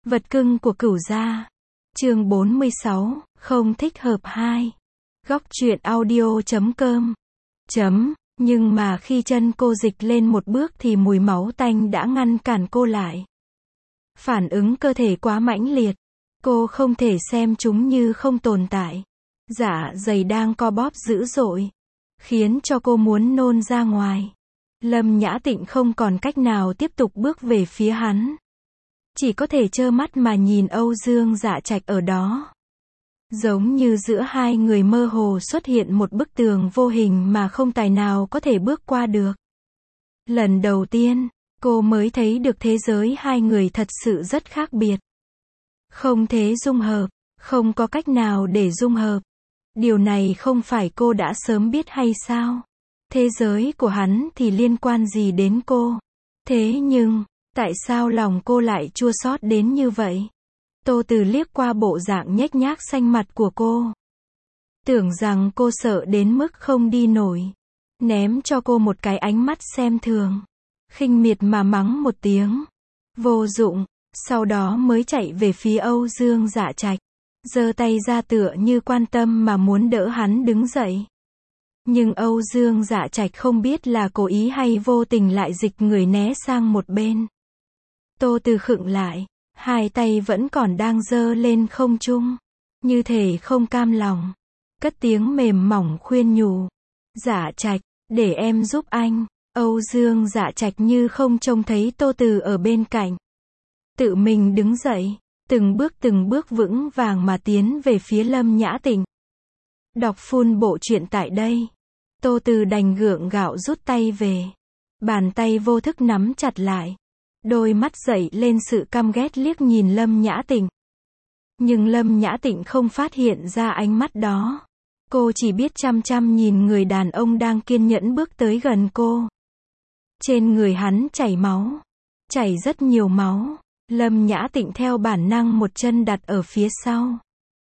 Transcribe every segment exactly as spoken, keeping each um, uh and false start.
Vật cưng của Cửu gia. Chương bốn mươi sáu, không thích hợp hai. Góc truyện audio chấm com. Chấm, nhưng mà khi chân cô dịch lên một bước thì mùi máu tanh đã ngăn cản cô lại. Phản ứng cơ thể quá mãnh liệt. Cô không thể xem chúng như không tồn tại. Dạ dày đang co bóp dữ dội, khiến cho cô muốn nôn ra ngoài. Lâm Nhã Tịnh không còn cách nào tiếp tục bước về phía hắn. Chỉ có thể trơ mắt mà nhìn Âu Dương Dạ Trạch ở đó. Giống như giữa hai người mơ hồ xuất hiện một bức tường vô hình mà không tài nào có thể bước qua được. Lần đầu tiên, cô mới thấy được thế giới hai người thật sự rất khác biệt. Không thể dung hợp, không có cách nào để dung hợp. Điều này không phải cô đã sớm biết hay sao? Thế giới của hắn thì liên quan gì đến cô? Thế nhưng, tại sao lòng cô lại chua xót đến như vậy? Tô Từ liếc qua bộ dạng nhếch nhác xanh mặt của cô. Tưởng rằng cô sợ đến mức không đi nổi. Ném cho cô một cái ánh mắt xem thường. Khinh miệt mà mắng một tiếng. Vô dụng. Sau đó mới chạy về phía Âu Dương Dạ Trạch. Giơ tay ra tựa như quan tâm mà muốn đỡ hắn đứng dậy. Nhưng Âu Dương Dạ Trạch không biết là cố ý hay vô tình lại dịch người né sang một bên. Tô Từ khựng lại, hai tay vẫn còn đang giơ lên không trung, như thể không cam lòng. Cất tiếng mềm mỏng khuyên nhủ. Dạ Trạch, để em giúp anh. Âu Dương Dạ Trạch như không trông thấy Tô Từ ở bên cạnh. Tự mình đứng dậy, từng bước từng bước vững vàng mà tiến về phía Lâm Nhã Tịnh. Đọc full bộ truyện tại đây. Tô Từ đành gượng gạo rút tay về. Bàn tay vô thức nắm chặt lại. Đôi mắt dậy lên sự căm ghét liếc nhìn Lâm Nhã Tịnh. Nhưng Lâm Nhã Tịnh không phát hiện ra ánh mắt đó. Cô chỉ biết chăm chăm nhìn người đàn ông đang kiên nhẫn bước tới gần cô. Trên người hắn chảy máu. Chảy rất nhiều máu. Lâm Nhã Tịnh theo bản năng một chân đặt ở phía sau.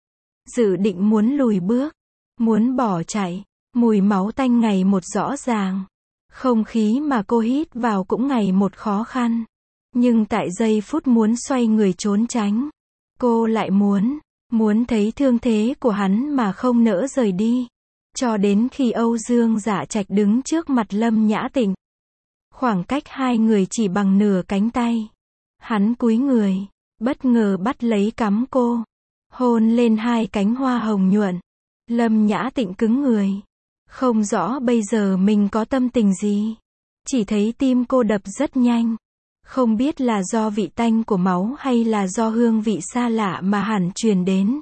Dự định muốn lùi bước. Muốn bỏ chạy. Mùi máu tanh ngày một rõ ràng. Không khí mà cô hít vào cũng ngày một khó khăn. Nhưng tại giây phút muốn xoay người trốn tránh, cô lại muốn, muốn thấy thương thế của hắn mà không nỡ rời đi. Cho đến khi Âu Dương Dạ Trạch đứng trước mặt Lâm Nhã Tịnh. Khoảng cách hai người chỉ bằng nửa cánh tay. Hắn cúi người, bất ngờ bắt lấy cằm cô. Hôn lên hai cánh hoa hồng nhuận. Lâm Nhã Tịnh cứng người. Không rõ bây giờ mình có tâm tình gì. Chỉ thấy tim cô đập rất nhanh. Không biết là do vị tanh của máu hay là do hương vị xa lạ mà hẳn truyền đến.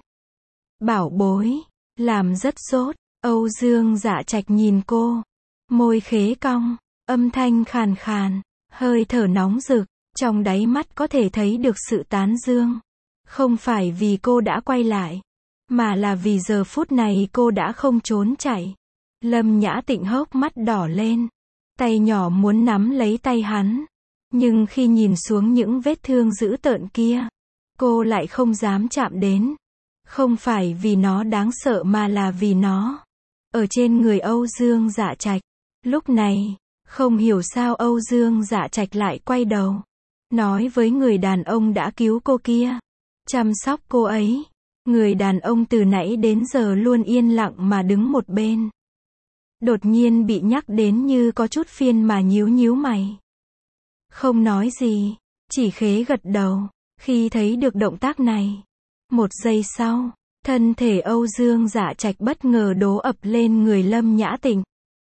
Bảo bối, làm rất sốt. Âu Dương Dạ Trạch nhìn cô. Môi khế cong, âm thanh khàn khàn, hơi thở nóng rực. Trong đáy mắt có thể thấy được sự tán dương. Không phải vì cô đã quay lại, mà là vì giờ phút này cô đã không trốn chạy. Lâm Nhã Tịnh hốc mắt đỏ lên. Tay nhỏ muốn nắm lấy tay hắn. Nhưng khi nhìn xuống những vết thương dữ tợn kia, cô lại không dám chạm đến. Không phải vì nó đáng sợ mà là vì nó ở trên người Âu Dương Dạ Trạch. Lúc này, không hiểu sao Âu Dương Dạ Trạch lại quay đầu. Nói với người đàn ông đã cứu cô kia. Chăm sóc cô ấy. Người đàn ông từ nãy đến giờ luôn yên lặng mà đứng một bên. Đột nhiên bị nhắc đến như có chút phiền mà nhíu nhíu mày. Không nói gì, chỉ khế gật đầu, khi thấy được động tác này. Một giây sau, thân thể Âu Dương Dạ Trạch bất ngờ đổ ập lên người Lâm Nhã Tịnh.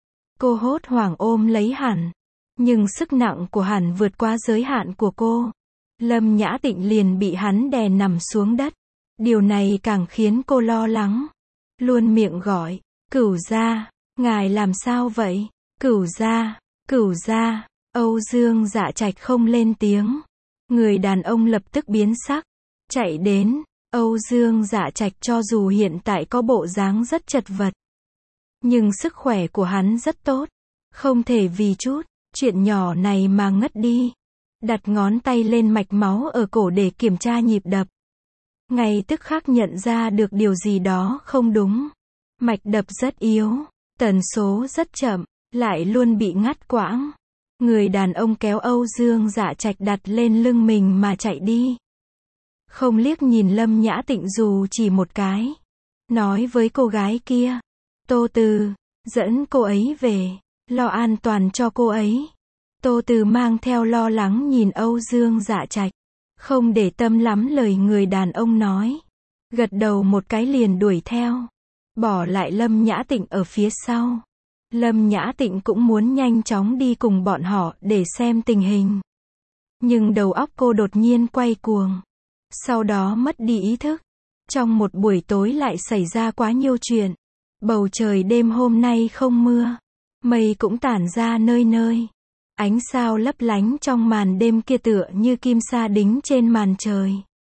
Cô hốt hoảng ôm lấy hắn, nhưng sức nặng của hắn vượt qua giới hạn của cô. Lâm Nhã Tịnh liền bị hắn đè nằm xuống đất. Điều này càng khiến cô lo lắng. Luôn miệng gọi, Cửu gia, ngài làm sao vậy? Cửu gia, Cửu gia. Âu Dương Dạ Trạch không lên tiếng. Người đàn ông lập tức biến sắc. Chạy đến. Âu Dương Dạ Trạch cho dù hiện tại có bộ dáng rất chật vật, nhưng sức khỏe của hắn rất tốt. Không thể vì chút chuyện nhỏ này mà ngất đi. Đặt ngón tay lên mạch máu ở cổ để kiểm tra nhịp đập. Ngay tức khắc nhận ra được điều gì đó không đúng. Mạch đập rất yếu. Tần số rất chậm. Lại luôn bị ngắt quãng. Người đàn ông kéo Âu Dương Dạ Trạch đặt lên lưng mình mà chạy đi. không liếc nhìn Lâm Nhã Tịnh dù chỉ một cái. Nói với cô gái kia, Tô Từ, dẫn cô ấy về, lo an toàn cho cô ấy. Tô Từ mang theo lo lắng nhìn Âu Dương Dạ Trạch, không để tâm lắm lời người đàn ông nói. Gật đầu một cái liền đuổi theo, bỏ lại Lâm Nhã Tịnh ở phía sau. Lâm Nhã Tịnh cũng muốn nhanh chóng đi cùng bọn họ để xem tình hình. Nhưng đầu óc cô đột nhiên quay cuồng. Sau đó mất đi ý thức. Trong một buổi tối lại xảy ra quá nhiều chuyện. Bầu trời đêm hôm nay không mưa. Mây cũng tản ra nơi nơi. Ánh sao lấp lánh trong màn đêm kia tựa như kim sa đính trên màn trời.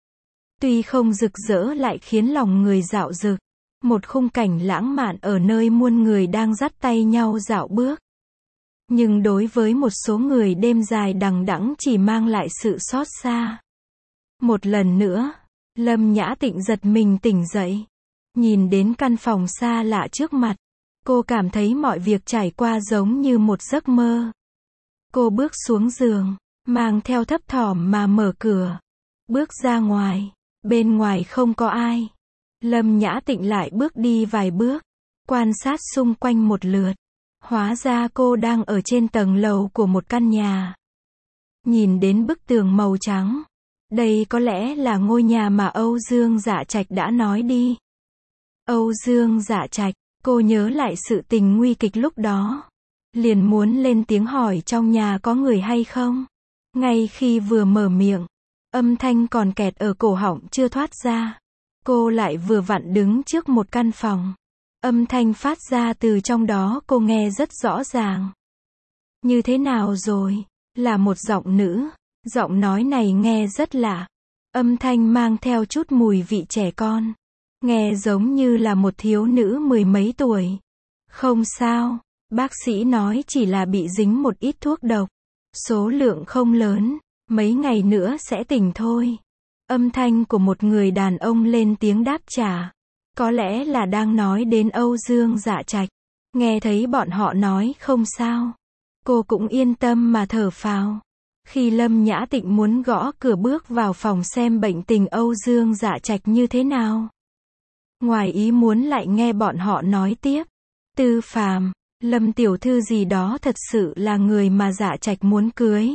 Tuy không rực rỡ lại khiến lòng người dạo dực. Một khung cảnh lãng mạn ở nơi muôn người đang dắt tay nhau dạo bước. Nhưng đối với một số người đêm dài đằng đẵng chỉ mang lại sự xót xa. Một lần nữa, Lâm Nhã Tịnh giật mình tỉnh dậy. Nhìn đến căn phòng xa lạ trước mặt. Cô cảm thấy mọi việc trải qua giống như một giấc mơ. Cô bước xuống giường, mang theo thấp thỏm mà mở cửa. Bước ra ngoài, bên ngoài không có ai. Lâm Nhã Tịnh lại bước đi vài bước, quan sát xung quanh một lượt. Hóa ra cô đang ở trên tầng lầu của một căn nhà. Nhìn đến bức tường màu trắng. Đây có lẽ là ngôi nhà mà Âu Dương Dạ Trạch đã nói đi. Âu Dương Dạ Trạch, cô nhớ lại sự tình nguy kịch lúc đó. Liền muốn lên tiếng hỏi trong nhà có người hay không. Ngay khi vừa mở miệng, âm thanh còn kẹt ở cổ họng chưa thoát ra. Cô lại vừa vặn đứng trước một căn phòng. Âm thanh phát ra từ trong đó cô nghe rất rõ ràng. Như thế nào rồi? Là một giọng nữ. Giọng nói này nghe rất lạ. Âm thanh mang theo chút mùi vị trẻ con. Nghe giống như là một thiếu nữ mười mấy tuổi. Không sao. Bác sĩ nói chỉ là bị dính một ít thuốc độc. Số lượng không lớn. Mấy ngày nữa sẽ tỉnh thôi. Âm thanh của một người đàn ông lên tiếng đáp trả. Có lẽ là đang nói đến Âu Dương Dạ Trạch. Nghe thấy bọn họ nói không sao. Cô cũng yên tâm mà thở phào. Khi Lâm Nhã Tịnh muốn gõ cửa bước vào phòng xem bệnh tình Âu Dương Dạ Trạch như thế nào. Ngoài ý muốn lại nghe bọn họ nói tiếp. Tư Phàm, Lâm tiểu thư gì đó thật sự là người mà Dạ Trạch muốn cưới.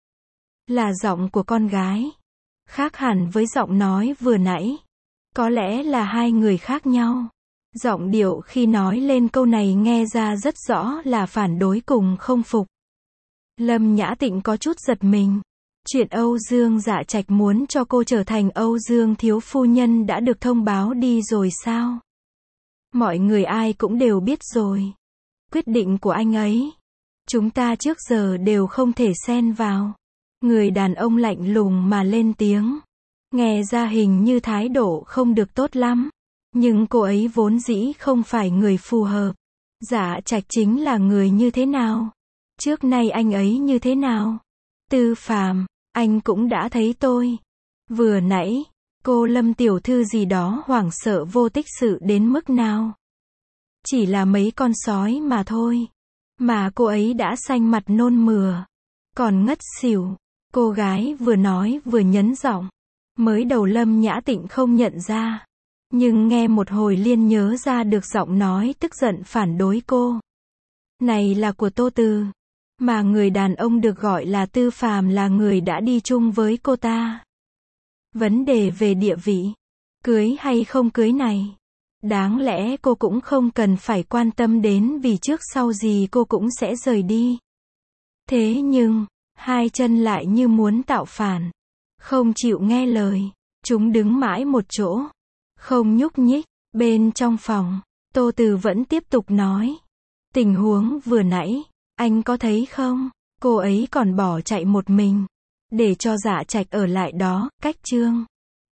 Là giọng của con gái. Khác hẳn với giọng nói vừa nãy. Có lẽ là hai người khác nhau. Giọng điệu khi nói lên câu này nghe ra rất rõ là phản đối cùng không phục. Lâm Nhã Tịnh có chút giật mình. Chuyện Âu Dương Dạ Trạch muốn cho cô trở thành Âu Dương thiếu phu nhân đã được thông báo đi rồi sao? Mọi người ai cũng đều biết rồi. Quyết định của anh ấy. Chúng ta trước giờ đều không thể xen vào. Người đàn ông lạnh lùng mà lên tiếng. Nghe ra hình như thái độ không được tốt lắm. Nhưng cô ấy vốn dĩ không phải người phù hợp. Dạ Trạch chính là người như thế nào? Trước nay anh ấy như thế nào? Tư Phàm, anh cũng đã thấy tôi. Vừa nãy, cô Lâm tiểu thư gì đó hoảng sợ vô tích sự đến mức nào? Chỉ là mấy con sói mà thôi. Mà cô ấy đã xanh mặt nôn mửa. Còn ngất xỉu. Cô gái vừa nói vừa nhấn giọng. Mới đầu Lâm Nhã Tịnh không nhận ra. Nhưng nghe một hồi liền nhớ ra được giọng nói tức giận phản đối cô. Này là của Tô Từ. Mà người đàn ông được gọi là Tư Phàm là người đã đi chung với cô ta. Vấn đề về địa vị, cưới hay không cưới này, đáng lẽ cô cũng không cần phải quan tâm đến vì trước sau gì cô cũng sẽ rời đi. Thế nhưng, hai chân lại như muốn tạo phản. Không chịu nghe lời. Chúng đứng mãi một chỗ. Không nhúc nhích. Bên trong phòng, Tô Từ vẫn tiếp tục nói. Tình huống vừa nãy, anh có thấy không? Cô ấy còn bỏ chạy một mình. Để cho Dạ Trạch ở lại đó, cách Trương